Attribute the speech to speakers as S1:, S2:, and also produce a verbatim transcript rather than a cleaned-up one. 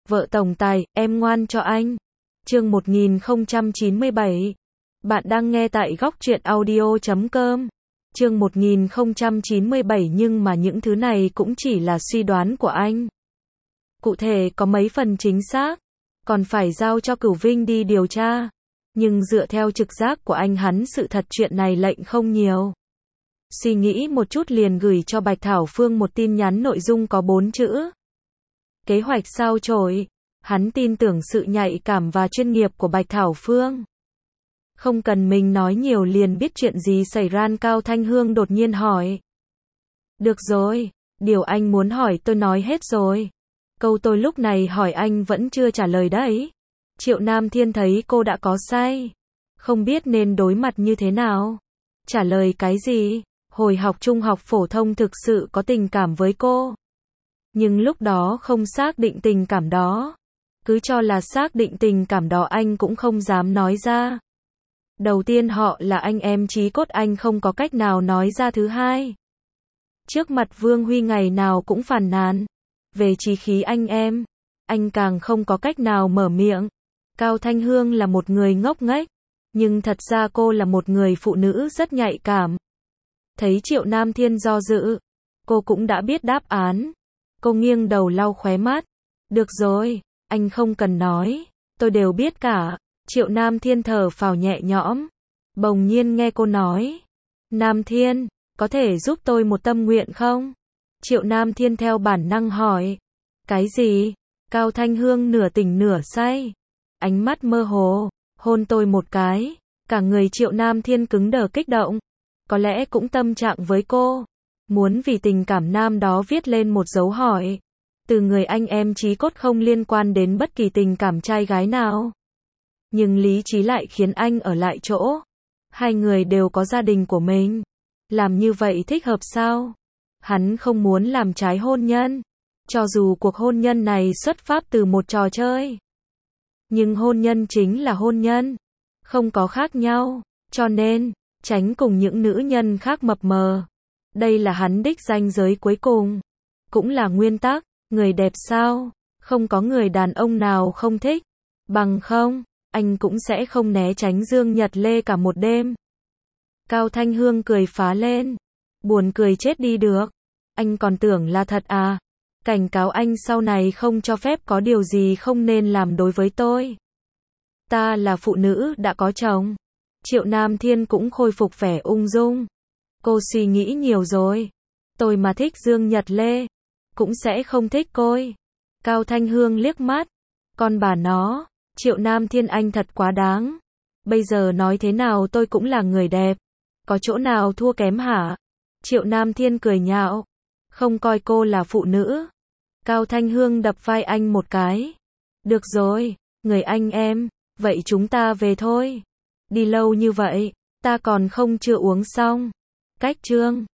S1: Vợ tổng tài, em ngoan cho anh. Chương một nghìn không trăm chín mươi bảy. Bạn đang nghe tại góc truyện audio chấm com. Chương một nghìn không trăm chín mươi bảy nhưng mà những thứ này cũng chỉ là suy đoán của anh. Cụ thể có mấy phần chính xác, còn phải giao cho Cửu Vinh đi điều tra. Nhưng dựa theo trực giác của anh hắn sự thật chuyện này lệnh không nhiều. Suy nghĩ một chút liền gửi cho Bạch Thảo Phương một tin nhắn nội dung có bốn chữ. Kế hoạch sao chổi. Hắn tin tưởng sự nhạy cảm và chuyên nghiệp của Bạch Thảo Phương. Không cần mình nói nhiều liền biết chuyện gì xảy ra. Cao Thanh Hương đột nhiên hỏi. Được rồi, điều anh muốn hỏi tôi nói hết rồi. Câu tôi lúc này hỏi anh vẫn chưa trả lời đấy. Triệu Nam Thiên thấy cô đã có sai, không biết nên đối mặt như thế nào. Trả lời cái gì? Hồi học trung học phổ thông thực sự có tình cảm với cô. Nhưng lúc đó không xác định tình cảm đó. Cứ cho là xác định tình cảm đó anh cũng không dám nói ra. Đầu tiên họ là anh em chí cốt anh không có cách nào nói ra. Thứ hai, trước mặt Vương Huy ngày nào cũng phàn nàn về chí khí anh em, anh càng không có cách nào mở miệng. Cao Thanh Hương là một người ngốc nghếch, nhưng thật ra cô là một người phụ nữ rất nhạy cảm. Thấy Triệu Nam Thiên do dự, cô cũng đã biết đáp án. Cô nghiêng đầu lau khóe mắt. Được rồi, anh không cần nói, tôi đều biết cả. Triệu Nam Thiên thở phào nhẹ nhõm. Bỗng nhiên nghe cô nói. Nam Thiên, có thể giúp tôi một tâm nguyện không? Triệu Nam Thiên theo bản năng hỏi. Cái gì? Cao Thanh Hương nửa tỉnh nửa say, ánh mắt mơ hồ, hôn tôi một cái. Cả người Triệu Nam Thiên cứng đờ kích động. Có lẽ cũng tâm trạng với cô. Muốn vì tình cảm nam đó viết lên một dấu hỏi. Từ người anh em chí cốt không liên quan đến bất kỳ tình cảm trai gái nào. Nhưng lý trí lại khiến anh ở lại chỗ. Hai người đều có gia đình của mình. Làm như vậy thích hợp sao? Hắn không muốn làm trái hôn nhân. Cho dù cuộc hôn nhân này xuất phát từ một trò chơi. Nhưng hôn nhân chính là hôn nhân. Không có khác nhau. Cho nên, tránh cùng những nữ nhân khác mập mờ. Đây là hắn đích ranh giới cuối cùng. Cũng là nguyên tắc. Người đẹp sao? Không có người đàn ông nào không thích. Bằng không, anh cũng sẽ không né tránh Dương Nhật Lê cả một đêm. Cao Thanh Hương cười phá lên. Buồn cười chết đi được. Anh còn tưởng là thật à? Cảnh cáo anh sau này không cho phép có điều gì không nên làm đối với tôi. Ta là phụ nữ đã có chồng. Triệu Nam Thiên cũng khôi phục vẻ ung dung. Cô suy nghĩ nhiều rồi. Tôi mà thích Dương Nhật Lê, cũng sẽ không thích cô. Cao Thanh Hương liếc mắt. Con bà nó, Triệu Nam Thiên anh thật quá đáng. Bây giờ nói thế nào tôi cũng là người đẹp. Có chỗ nào thua kém hả? Triệu Nam Thiên cười nhạo. Không coi cô là phụ nữ. Cao Thanh Hương đập vai anh một cái. Được rồi, người anh em, vậy chúng ta về thôi. Đi lâu như vậy, ta còn không chưa uống xong. Cách chương.